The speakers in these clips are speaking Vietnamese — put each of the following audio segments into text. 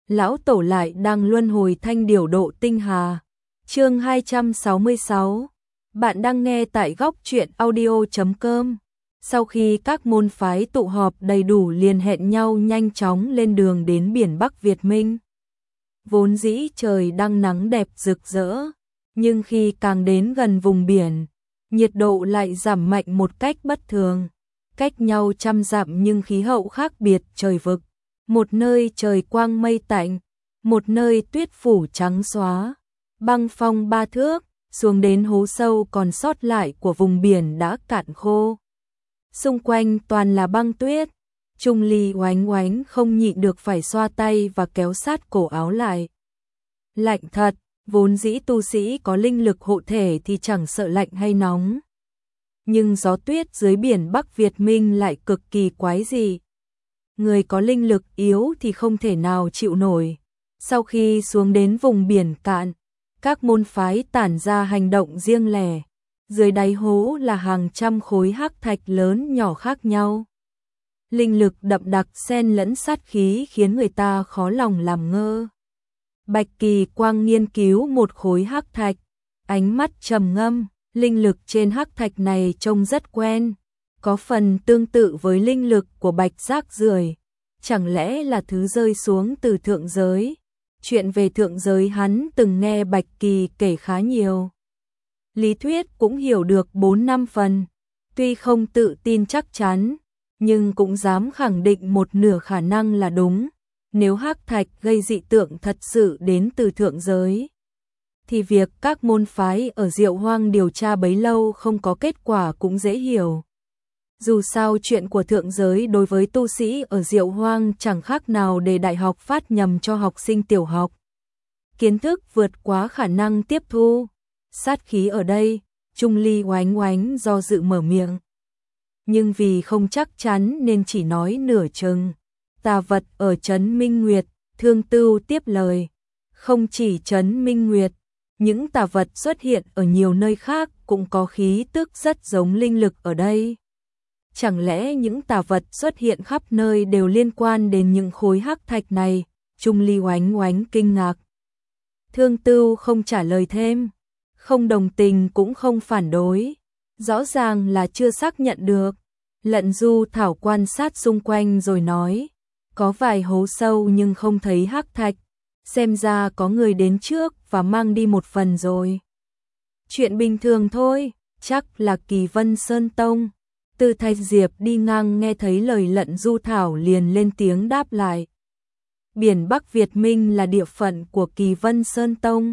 lão tổ lại đang luân hồi thanh điều độ tinh hà. Chương 266. Bạn đang nghe tại góc truyện audio.com. Sau khi các môn phái tụ họp đầy đủ liền hẹn nhau nhanh chóng lên đường đến biển Bắc Việt Minh. Vốn dĩ trời đang nắng đẹp rực rỡ, nhưng khi càng đến gần vùng biển, nhiệt độ lại giảm mạnh một cách bất thường. Cách nhau trăm dặm nhưng khí hậu khác biệt trời vực. Một nơi trời quang mây tạnh, một nơi tuyết phủ trắng xóa, băng phong ba thước, xuống đến hố sâu còn sót lại của vùng biển đã cạn khô. Xung quanh toàn là băng tuyết, Trung Ly oánh oánh không nhịn được phải xoa tay và kéo sát cổ áo lại. Lạnh thật, vốn dĩ tu sĩ có linh lực hộ thể thì chẳng sợ lạnh hay nóng. Nhưng gió tuyết dưới biển Bắc Việt Minh lại cực kỳ quái dị. Người có linh lực yếu thì không thể nào chịu nổi. Sau khi xuống đến vùng biển cạn, các môn phái tản ra hành động riêng lẻ. Dưới đáy hố là hàng trăm khối hắc thạch lớn nhỏ khác nhau. Linh lực đậm đặc xen lẫn sát khí khiến người ta khó lòng làm ngơ. Bạch Kỳ Quang nghiên cứu một khối hắc thạch, ánh mắt trầm ngâm, linh lực trên hắc thạch này trông rất quen, có phần tương tự với linh lực của Bạch Giác Rưởi, chẳng lẽ là thứ rơi xuống từ thượng giới? Chuyện về thượng giới hắn từng nghe Bạch Kỳ kể khá nhiều. Lý thuyết cũng hiểu được 4-5 phần, tuy không tự tin chắc chắn, nhưng cũng dám khẳng định một nửa khả năng là đúng. Nếu hắc thạch gây dị tượng thật sự đến từ thượng giới, thì việc các môn phái ở Diệu Hoang điều tra bấy lâu không có kết quả cũng dễ hiểu. Dù sao chuyện của thượng giới đối với tu sĩ ở Diệu Hoang chẳng khác nào để đại học phát nhầm cho học sinh tiểu học. Kiến thức vượt quá khả năng tiếp thu. Sát khí ở đây, Trung Ly oánh oánh do dự mở miệng. Nhưng vì không chắc chắn nên chỉ nói nửa chừng. Tà vật ở trấn Minh Nguyệt, Thương Tưu tiếp lời. Không chỉ trấn Minh Nguyệt, những tà vật xuất hiện ở nhiều nơi khác cũng có khí tức rất giống linh lực ở đây. Chẳng lẽ những tà vật xuất hiện khắp nơi đều liên quan đến những khối hắc thạch này? Trung Ly oánh oánh kinh ngạc. Thương Tưu không trả lời thêm, không đồng tình cũng không phản đối. Rõ ràng là chưa xác nhận được. Lận Du Thảo quan sát xung quanh rồi nói, có vài hố sâu nhưng không thấy hắc thạch, xem ra có người đến trước và mang đi một phần rồi. Chuyện bình thường thôi, chắc là Kỳ Vân Sơn Tông. Từ Thạch Diệp đi ngang nghe thấy lời Lận Du Thảo liền lên tiếng đáp lại. Biển Bắc Việt Minh là địa phận của Kỳ Vân Sơn Tông.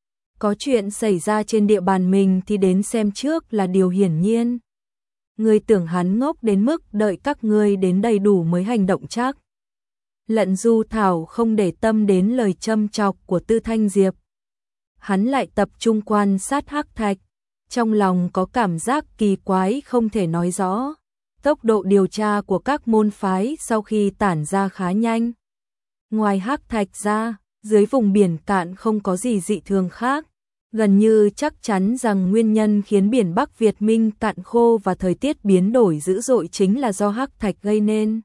Có chuyện xảy ra trên địa bàn mình thì đến xem trước là điều hiển nhiên. Ngươi tưởng hắn ngốc đến mức đợi các ngươi đến đầy đủ mới hành động chắc. Lận Du Thảo không để tâm đến lời châm chọc của Tư Thanh Diệp. Hắn lại tập trung quan sát hắc thạch. Trong lòng có cảm giác kỳ quái không thể nói rõ. Tốc độ điều tra của các môn phái sau khi tản ra khá nhanh. Ngoài hắc thạch ra, dưới vùng biển cạn không có gì dị thường khác. Gần như chắc chắn rằng nguyên nhân khiến biển Bắc Việt Minh cạn khô và thời tiết biến đổi dữ dội chính là do hắc thạch gây nên.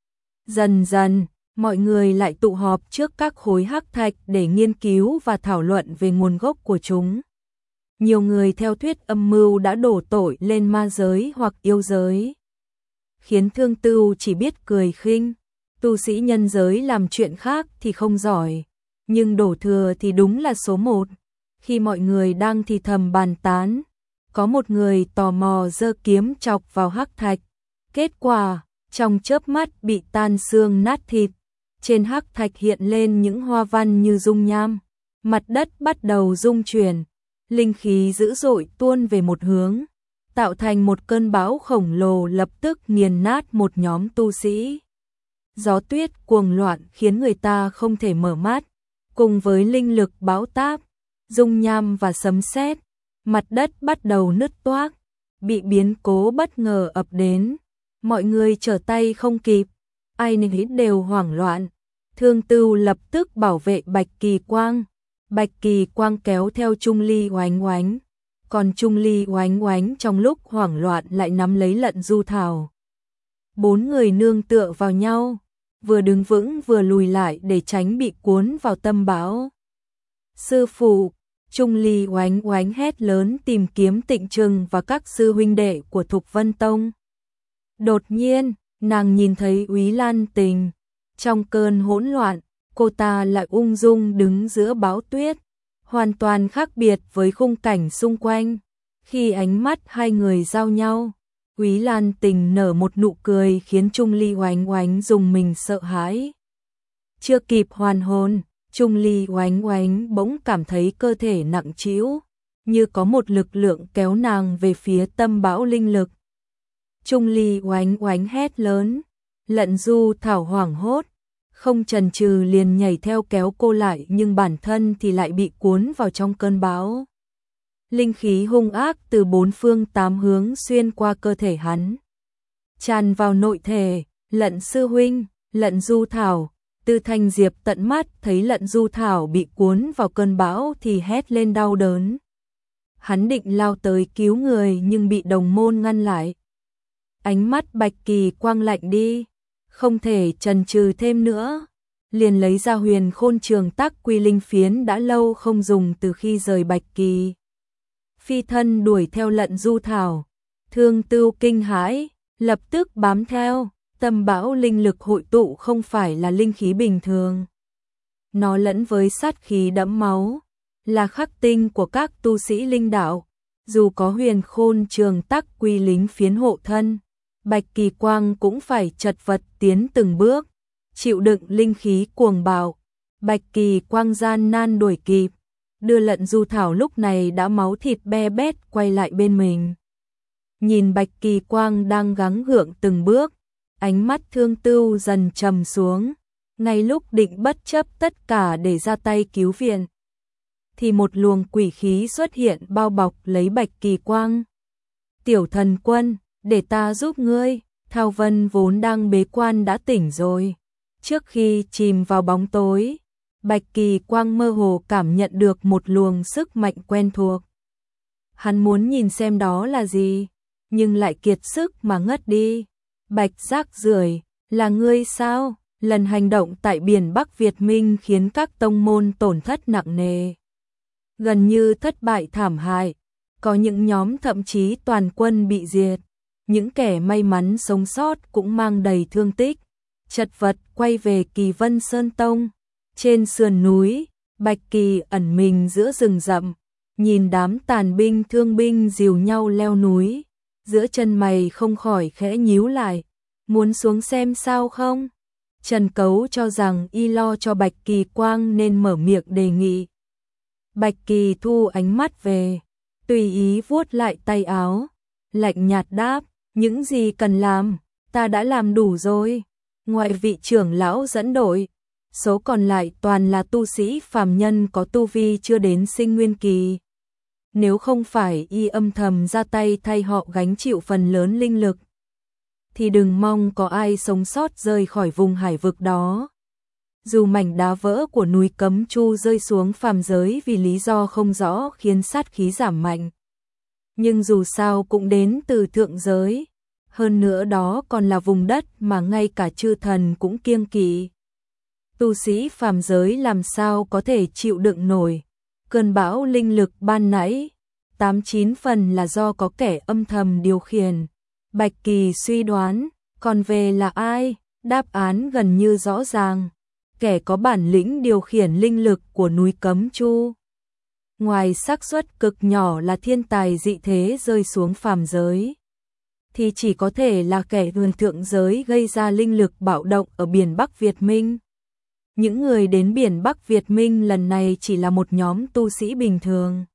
Dần dần, mọi người lại tụ họp trước các khối hắc thạch để nghiên cứu và thảo luận về nguồn gốc của chúng. Nhiều người theo thuyết âm mưu đã đổ tội lên ma giới hoặc yêu giới, khiến Thương Tưu chỉ biết cười khinh. Tu sĩ nhân giới làm chuyện khác thì không giỏi, nhưng đổ thừa thì đúng là số một. Khi mọi người đang thì thầm bàn tán, có một người tò mò giơ kiếm chọc vào hắc thạch. Kết quả, trong chớp mắt bị tan xương nát thịt. Trên hắc thạch hiện lên những hoa văn như dung nham. Mặt đất bắt đầu rung chuyển. Linh khí dữ dội tuôn về một hướng, tạo thành một cơn bão khổng lồ lập tức nghiền nát một nhóm tu sĩ. Gió tuyết cuồng loạn khiến người ta không thể mở mắt. Cùng với linh lực bão táp, dung nham và sấm sét, mặt đất bắt đầu nứt toác, bị biến cố bất ngờ ập đến. Mọi người trở tay không kịp, ai nấy đều hoảng loạn. Thương Tưu lập tức bảo vệ Bạch Kỳ Quang. Bạch Kỳ Quang kéo theo Trung Ly oánh oánh, còn Trung Ly oánh oánh trong lúc hoảng loạn lại nắm lấy Lận Du Thảo. 4 người nương tựa vào nhau, vừa đứng vững vừa lùi lại để tránh bị cuốn vào tâm bão. Sư phụ, Trung Ly oánh oánh hét lớn tìm kiếm Tịnh Trừng và các sư huynh đệ của Thục Vân Tông. Đột nhiên, nàng nhìn thấy Úy Lan Tình. Trong cơn hỗn loạn, cô ta lại ung dung đứng giữa bão tuyết, hoàn toàn khác biệt với khung cảnh xung quanh. Khi ánh mắt hai người giao nhau, Úy Lan Tình nở một nụ cười khiến Trung Ly oánh oánh rùng mình sợ hãi. Chưa kịp hoàn hồn, Trung Ly oánh oánh bỗng cảm thấy cơ thể nặng trĩu, như có một lực lượng kéo nàng về phía tâm bão linh lực. Trung Ly oánh oánh hét lớn, Lận Du Thảo hoảng hốt, không chần chừ liền nhảy theo kéo cô lại, nhưng bản thân thì lại bị cuốn vào trong cơn bão. Linh khí hung ác từ bốn phương tám hướng xuyên qua cơ thể hắn, tràn vào nội thể. Lận sư huynh, Lận Du Thảo. Tư Thanh Diệp tận mắt thấy Lận Du Thảo bị cuốn vào cơn bão thì hét lên đau đớn. Hắn định lao tới cứu người nhưng bị đồng môn ngăn lại. Ánh mắt Bạch Kỳ Quang lạnh đi, không thể chần chừ thêm nữa, liền lấy ra Huyền Khôn Trường Tắc Quy Linh Phiến đã lâu không dùng từ khi rời Bạch Kỳ. Phi thân đuổi theo Lận Du Thảo, Thương Tưu kinh hãi, lập tức bám theo. Tâm bão linh lực hội tụ không phải là linh khí bình thường. Nó lẫn với sát khí đẫm máu, là khắc tinh của các tu sĩ linh đạo. Dù có Huyền Khôn Trường Tắc Quy Linh Phiến hộ thân, Bạch Kỳ Quang cũng phải chật vật tiến từng bước, chịu đựng linh khí cuồng bạo. Bạch Kỳ Quang gian nan đuổi kịp, đưa Lận Du Thảo lúc này đã máu thịt be bét quay lại bên mình. Nhìn Bạch Kỳ Quang đang gắng gượng từng bước, ánh mắt Thương Tưu dần trầm xuống. Ngay lúc định bất chấp tất cả để ra tay cứu viện, thì một luồng quỷ khí xuất hiện bao bọc lấy Bạch Kỳ Quang. Tiểu thần quân, để ta giúp ngươi. Thao Vân vốn đang bế quan đã tỉnh rồi. Trước khi chìm vào bóng tối, Bạch Kỳ Quang mơ hồ cảm nhận được một luồng sức mạnh quen thuộc. Hắn muốn nhìn xem đó là gì, nhưng lại kiệt sức mà ngất đi. Bạch rác rưởi, là ngươi sao? Lần hành động tại biển Bắc Việt Minh khiến các tông môn tổn thất nặng nề, gần như thất bại thảm hại. Có những nhóm thậm chí toàn quân bị diệt. Những kẻ may mắn sống sót cũng mang đầy thương tích, chật vật quay về Kỳ Vân Sơn Tông. Trên sườn núi, Bạch Kỳ ẩn mình giữa rừng rậm, nhìn đám tàn binh thương binh dìu nhau leo núi, giữa chân mày không khỏi khẽ nhíu lại. Muốn xuống xem sao không? Trần Cấu cho rằng y lo cho Bạch Kỳ Quang nên mở miệng đề nghị. Bạch Kỳ thu ánh mắt về, tùy ý vuốt lại tay áo, lạnh nhạt đáp, những gì cần làm, ta đã làm đủ rồi. Ngoại vị trưởng lão dẫn đội, số còn lại toàn là tu sĩ phàm nhân có tu vi chưa đến sinh nguyên kỳ. Nếu không phải y âm thầm ra tay thay họ gánh chịu phần lớn linh lực, thì đừng mong có ai sống sót rời khỏi vùng hải vực đó. Dù mảnh đá vỡ của núi Cấm Chu rơi xuống phàm giới vì lý do không rõ khiến sát khí giảm mạnh, nhưng dù sao cũng đến từ thượng giới. Hơn nữa đó còn là vùng đất mà ngay cả chư thần cũng kiêng kỵ. Tu sĩ phàm giới làm sao có thể chịu đựng nổi cơn bão linh lực ban nãy, 8-9 phần là do có kẻ âm thầm điều khiển. Bạch Kỳ suy đoán, còn về là ai? Đáp án gần như rõ ràng, kẻ có bản lĩnh điều khiển linh lực của núi Cấm Chu. Ngoài xác suất cực nhỏ là thiên tài dị thế rơi xuống phàm giới, thì chỉ có thể là kẻ vườn thượng giới gây ra linh lực bạo động ở biển Bắc Việt Minh. Những người đến biển Bắc Việt Minh lần này chỉ là một nhóm tu sĩ bình thường.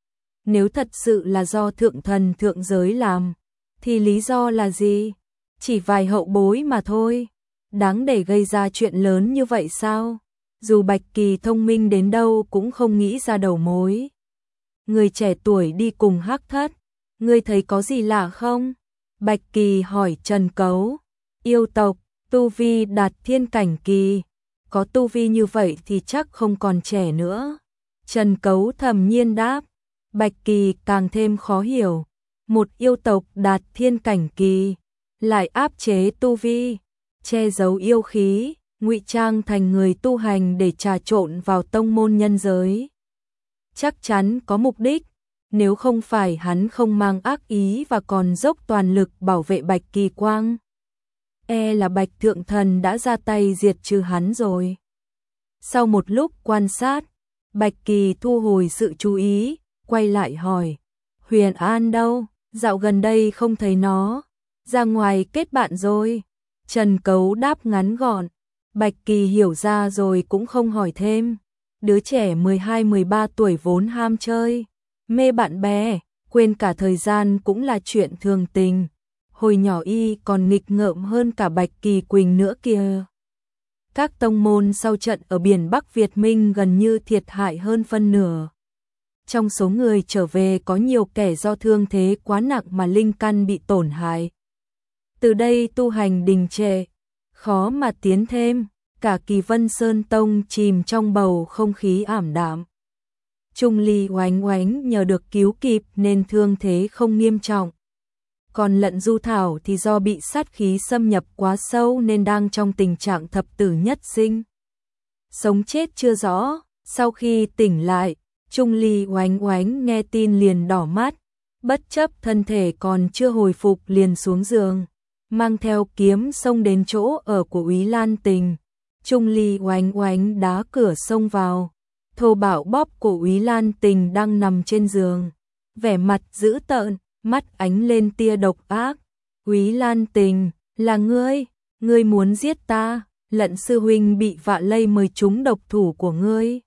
Nếu thật sự là do thượng thần thượng giới làm, thì lý do là gì? Chỉ vài hậu bối mà thôi. Đáng để gây ra chuyện lớn như vậy sao? Dù Bạch Kỳ thông minh đến đâu cũng không nghĩ ra đầu mối. Người trẻ tuổi đi cùng Hắc Thất, ngươi thấy có gì lạ không? Bạch Kỳ hỏi Trần Cấu. Yêu tộc, tu vi đạt thiên cảnh kỳ. Có tu vi như vậy thì chắc không còn trẻ nữa. Trần Cấu thầm nhiên đáp. Bạch Kỳ càng thêm khó hiểu. Một yêu tộc đạt thiên cảnh kỳ, lại áp chế tu vi, che giấu yêu khí, ngụy trang thành người tu hành để trà trộn vào tông môn nhân giới. Chắc chắn có mục đích, nếu không phải hắn không mang ác ý và còn dốc toàn lực bảo vệ Bạch Kỳ Quang. Là Bạch Thượng Thần đã ra tay diệt trừ hắn rồi. Sau một lúc quan sát, Bạch Kỳ thu hồi sự chú ý, quay lại hỏi, Huyền An đâu? Dạo gần đây không thấy nó, ra ngoài kết bạn rồi. Trần Cấu đáp ngắn gọn, Bạch Kỳ hiểu ra rồi cũng không hỏi thêm. Đứa trẻ 12-13 tuổi vốn ham chơi, mê bạn bè, quên cả thời gian cũng là chuyện thường tình. Hồi nhỏ y còn nghịch ngợm hơn cả Bạch Kỳ Quỳnh nữa kìa. Các tông môn sau trận ở biển Bắc Việt Minh gần như thiệt hại hơn phân nửa. Trong số người trở về có nhiều kẻ do thương thế quá nặng mà linh căn bị tổn hại. Từ đây tu hành đình trệ, khó mà tiến thêm, cả Kỳ Vân Sơn Tông chìm trong bầu không khí ảm đạm. Trung Ly Oánh Oánh nhờ được cứu kịp nên thương thế không nghiêm trọng. Còn Lận Du Thảo thì do bị sát khí xâm nhập quá sâu nên đang trong tình trạng thập tử nhất sinh. Sống chết chưa rõ, sau khi tỉnh lại, Trung Ly Oánh Oánh nghe tin liền đỏ mắt, bất chấp thân thể còn chưa hồi phục liền xuống giường, mang theo kiếm xông đến chỗ ở của Úy Lan Tình. Trung Ly Oánh Oánh đá cửa xông vào, thô bạo bóp cổ Úy Lan Tình đang nằm trên giường, vẻ mặt dữ tợn, mắt ánh lên tia độc ác. Úy Lan Tình, là ngươi muốn giết ta, Lận sư huynh bị vạ lây mời trúng độc thủ của ngươi.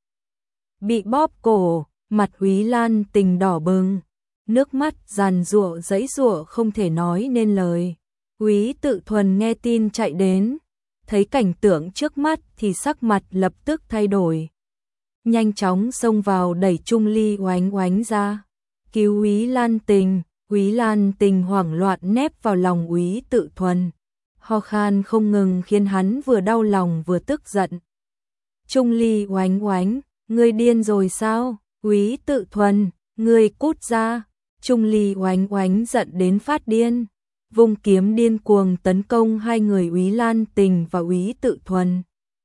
Bị bóp cổ, mặt Úy Lan Tình đỏ bừng, nước mắt giàn giụa giãy giụa không thể nói nên lời. Úy Tự Thuần nghe tin chạy đến, thấy cảnh tượng trước mắt thì sắc mặt lập tức thay đổi. Nhanh chóng xông vào đẩy Trung Ly Oánh Oánh ra, cứu Úy Lan Tình. Úy Lan Tình hoảng loạn nép vào lòng Úy Tự Thuần, ho khan không ngừng khiến hắn vừa đau lòng vừa tức giận. Trung Ly Oánh Oánh, ngươi điên rồi sao? Úy Tự Thuần, ngươi cút ra. Trung Ly Oánh Oánh giận đến phát điên, vung kiếm điên cuồng tấn công hai người Úy Lan Tình và Úy Tự Thuần,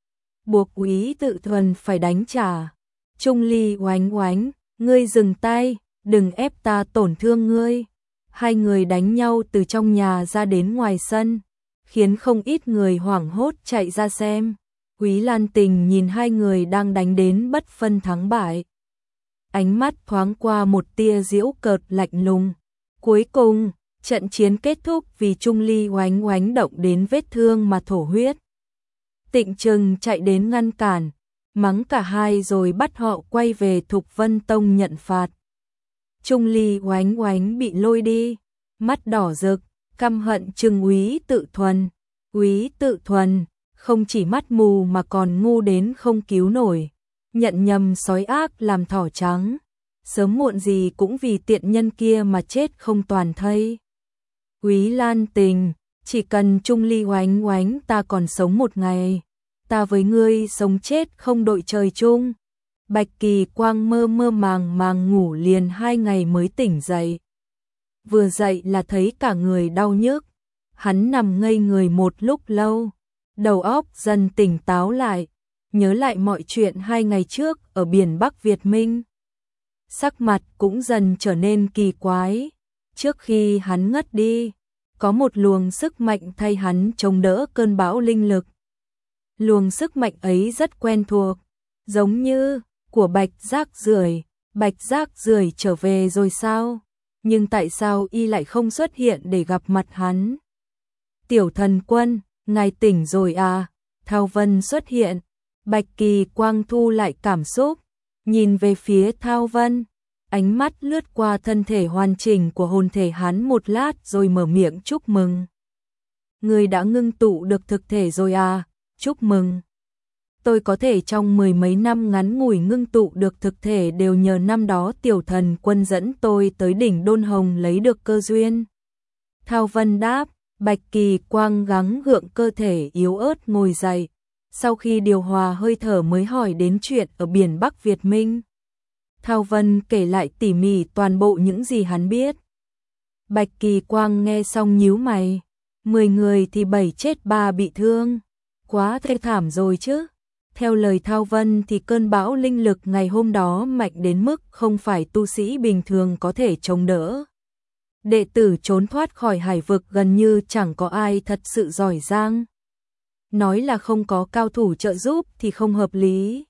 buộc Úy Tự Thuần phải đánh trả. Trung Ly Oánh Oánh, ngươi dừng tay, đừng ép ta tổn thương ngươi. Hai người đánh nhau từ trong nhà ra đến ngoài sân, khiến không ít người hoảng hốt chạy ra xem. Úy Lan Tình nhìn hai người đang đánh đến bất phân thắng bại, ánh mắt thoáng qua một tia giễu cợt lạnh lùng. Cuối cùng, trận chiến kết thúc vì Trung Ly Oánh Oánh động đến vết thương mà thổ huyết. Tịnh Trừng chạy đến ngăn cản, mắng cả hai rồi bắt họ quay về Thục Vân Tông nhận phạt. Trung Ly Oánh Oánh bị lôi đi, mắt đỏ rực, căm hận trừng Úy Tự Thuần. Úy Tự Thuần không chỉ mắt mù mà còn ngu đến không cứu nổi, nhận nhầm sói ác làm thỏ trắng, sớm muộn gì cũng vì tiện nhân kia mà chết không toàn thây. Úy Lan Tình, chỉ cần Trung Ly Oánh Oánh ta còn sống một ngày, ta với ngươi sống chết không đội trời chung. Bạch Kỳ Quang mơ mơ màng màng ngủ liền 2 ngày mới tỉnh dậy. Vừa dậy là thấy cả người đau nhức, hắn nằm ngây người một lúc lâu, đầu óc dần tỉnh táo lại, nhớ lại mọi chuyện 2 ngày trước ở biển Bắc Việt Minh. Sắc mặt cũng dần trở nên kỳ quái, trước khi hắn ngất đi, có một luồng sức mạnh thay hắn chống đỡ cơn bão linh lực. Luồng sức mạnh ấy rất quen thuộc, giống như của Bạch Giác Rưởi. Bạch Giác Rưởi trở về rồi sao? Nhưng tại sao y lại không xuất hiện để gặp mặt hắn? Tiểu Thần Quân, ngài tỉnh rồi à? Thao Vân xuất hiện. Bạch Kỳ Quang thu lại cảm xúc, nhìn về phía Thao Vân, ánh mắt lướt qua thân thể hoàn chỉnh của hồn thể hắn một lát rồi mở miệng chúc mừng. Người đã ngưng tụ được thực thể rồi à? Chúc mừng. Tôi có thể trong 10 mấy năm ngắn ngủi ngưng tụ được thực thể đều nhờ năm đó Tiểu Thần Quân dẫn tôi tới đỉnh Đôn Hồng lấy được cơ duyên. Thao Vân đáp. Bạch Kỳ Quang gắng gượng cơ thể yếu ớt ngồi dậy, sau khi điều hòa hơi thở mới hỏi đến chuyện ở biển Bắc Việt Minh. Thao Vân kể lại tỉ mỉ toàn bộ những gì hắn biết. Bạch Kỳ Quang nghe xong nhíu mày, 10 người thì 7 chết 3 bị thương. quá thê thảm rồi chứ. Theo lời Thao Vân thì cơn bão linh lực ngày hôm đó mạnh đến mức không phải tu sĩ bình thường có thể chống đỡ. Đệ tử trốn thoát khỏi hải vực gần như chẳng có ai thật sự giỏi giang. Nói là không có cao thủ trợ giúp thì không hợp lý.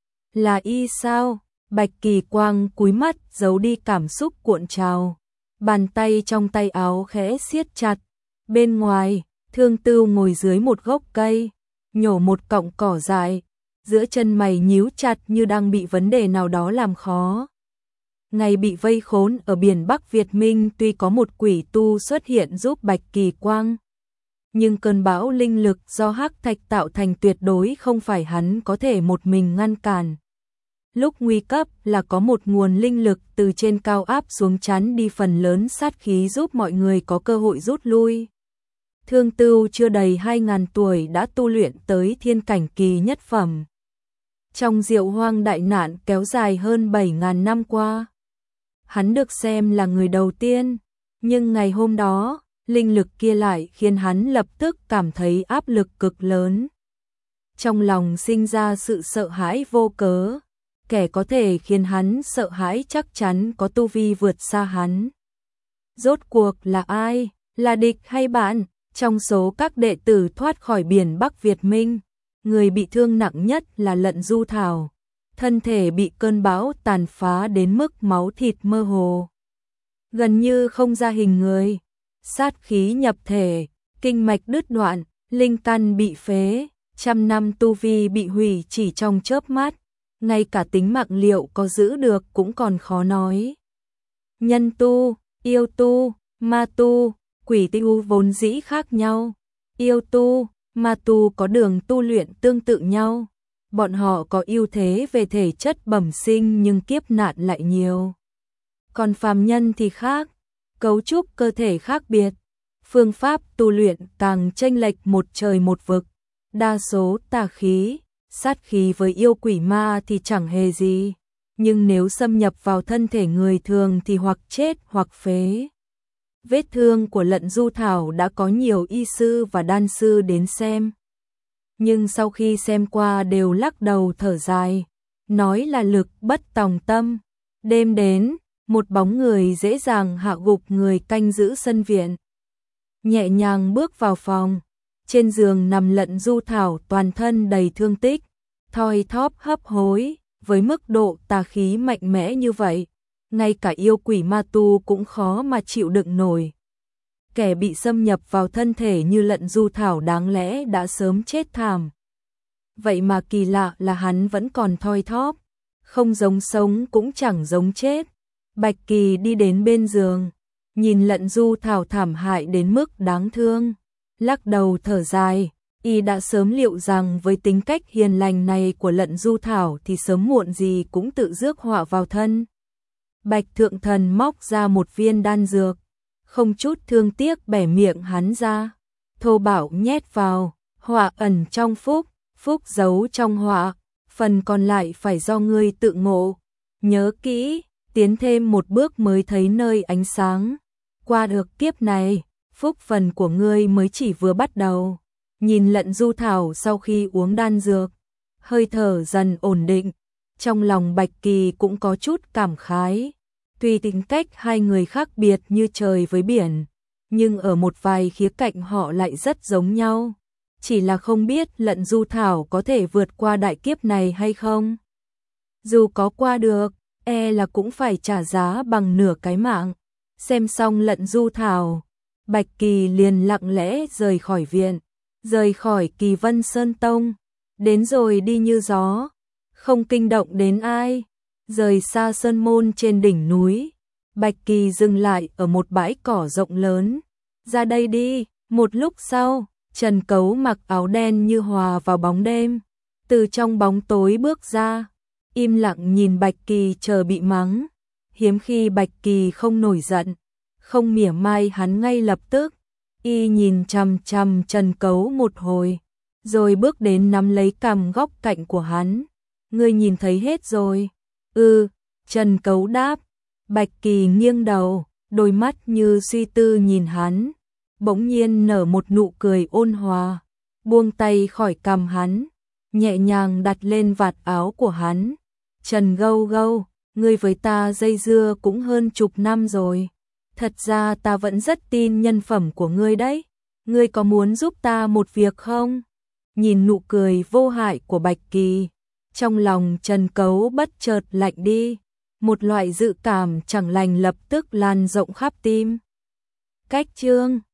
Là y sao? Bạch Kỳ Quang cúi mắt giấu đi cảm xúc cuộn trào. Bàn tay trong tay áo khẽ siết chặt. Bên ngoài, Thương Tưu ngồi dưới một gốc cây, nhổ một cọng cỏ dại, giữa chân mày nhíu chặt như đang bị vấn đề nào đó làm khó. Ngày bị vây khốn ở biển Bắc Việt Minh tuy có một quỷ tu xuất hiện giúp Bạch Kỳ Quang, nhưng cơn bão linh lực do hắc thạch tạo thành tuyệt đối không phải hắn có thể một mình ngăn cản. Lúc nguy cấp là có một nguồn linh lực từ trên cao áp xuống chắn đi phần lớn sát khí giúp mọi người có cơ hội rút lui. Thương Tưu chưa đầy 2.000 tuổi đã tu luyện tới thiên cảnh kỳ nhất phẩm. Trong Diệu Hoang đại nạn kéo dài hơn 7.000 năm qua, hắn được xem là người đầu tiên, nhưng ngày hôm đó, linh lực kia lại khiến hắn lập tức cảm thấy áp lực cực lớn. Trong lòng sinh ra sự sợ hãi vô cớ, kẻ có thể khiến hắn sợ hãi chắc chắn có tu vi vượt xa hắn. Rốt cuộc là ai, là địch hay bạn? Trong số các đệ tử thoát khỏi biển Bắc Việt Minh, người bị thương nặng nhất là Lận Du Thảo. Thân thể bị cơn bão tàn phá đến mức máu thịt mơ hồ, gần như không ra hình người. Sát khí nhập thể, kinh mạch đứt đoạn, linh căn bị phế, trăm năm tu vi bị hủy chỉ trong chớp mắt, ngay cả tính mạng liệu có giữ được cũng còn khó nói. Nhân tu, yêu tu, ma tu, quỷ tu vốn dĩ khác nhau. Yêu tu, ma tu có đường tu luyện tương tự nhau. Bọn họ có ưu thế về thể chất bẩm sinh nhưng kiếp nạn lại nhiều. Còn phàm nhân thì khác, cấu trúc cơ thể khác biệt, phương pháp tu luyện càng chênh lệch một trời một vực. Đa số tà khí, sát khí với yêu quỷ ma thì chẳng hề gì, nhưng nếu xâm nhập vào thân thể người thường thì hoặc chết hoặc phế. Vết thương của Lận Du Thảo đã có nhiều y sư và đan sư đến xem, nhưng sau khi xem qua đều lắc đầu thở dài, nói là lực bất tòng tâm. Đêm đến, một bóng người dễ dàng hạ gục người canh giữ sân viện. Nhẹ nhàng bước vào phòng, trên giường nằm Lận Du Thảo toàn thân đầy thương tích, thoi thóp hấp hối, với mức độ tà khí mạnh mẽ như vậy, ngay cả yêu quỷ ma tu cũng khó mà chịu đựng nổi. Kẻ bị xâm nhập vào thân thể như Lận Du Thảo đáng lẽ đã sớm chết thảm. Vậy mà kỳ lạ là hắn vẫn còn thoi thóp, không giống sống cũng chẳng giống chết. Bạch Kỳ đi đến bên giường, nhìn Lận Du Thảo thảm hại đến mức đáng thương, lắc đầu thở dài, y đã sớm liệu rằng với tính cách hiền lành này của Lận Du Thảo thì sớm muộn gì cũng tự rước họa vào thân. Bạch Thượng Thần móc ra một viên đan dược, không chút thương tiếc bẻ miệng hắn ra, thô bạo nhét vào, họa ẩn trong phúc, phúc giấu trong họa, phần còn lại phải do ngươi tự ngộ. Nhớ kỹ, tiến thêm một bước mới thấy nơi ánh sáng. Qua được kiếp này, phúc phần của ngươi mới chỉ vừa bắt đầu. Nhìn Lận Du Thảo sau khi uống đan dược, hơi thở dần ổn định, trong lòng Bạch Kỳ cũng có chút cảm khái. Tuy tính cách hai người khác biệt như trời với biển, nhưng ở một vài khía cạnh họ lại rất giống nhau. Chỉ là không biết Lận Du Thảo có thể vượt qua đại kiếp này hay không. Dù có qua được, e là cũng phải trả giá bằng nửa cái mạng. Xem xong Lận Du Thảo, Bạch Kỳ liền lặng lẽ rời khỏi viện, rời khỏi Kỳ Vân Sơn Tông, đến rồi đi như gió, không kinh động đến ai. Rời xa sơn môn trên đỉnh núi, Bạch Kỳ dừng lại ở một bãi cỏ rộng lớn. Ra đây đi. Một lúc sau, Trần Cấu mặc áo đen như hòa vào bóng đêm, từ trong bóng tối bước ra, im lặng nhìn Bạch Kỳ chờ bị mắng. Hiếm khi Bạch Kỳ không nổi giận, không mỉa mai hắn ngay lập tức, y nhìn chằm chằm Trần Cấu một hồi, rồi bước đến nắm lấy cằm góc cạnh của hắn. Ngươi nhìn thấy hết rồi. Trần Cấu đáp. Bạch Kỳ nghiêng đầu, đôi mắt như suy tư nhìn hắn, bỗng nhiên nở một nụ cười ôn hòa. buông tay khỏi cằm hắn, nhẹ nhàng đặt lên vạt áo của hắn. Trần Gâu Gâu, ngươi với ta dây dưa cũng hơn chục năm rồi. Thật ra ta vẫn rất tin nhân phẩm của ngươi đấy. Ngươi có muốn giúp ta một việc không? Nhìn nụ cười vô hại của Bạch Kỳ, trong lòng Trần Cấu bất chợt lạnh đi. Một loại dự cảm chẳng lành lập tức lan rộng khắp tim. Cách chương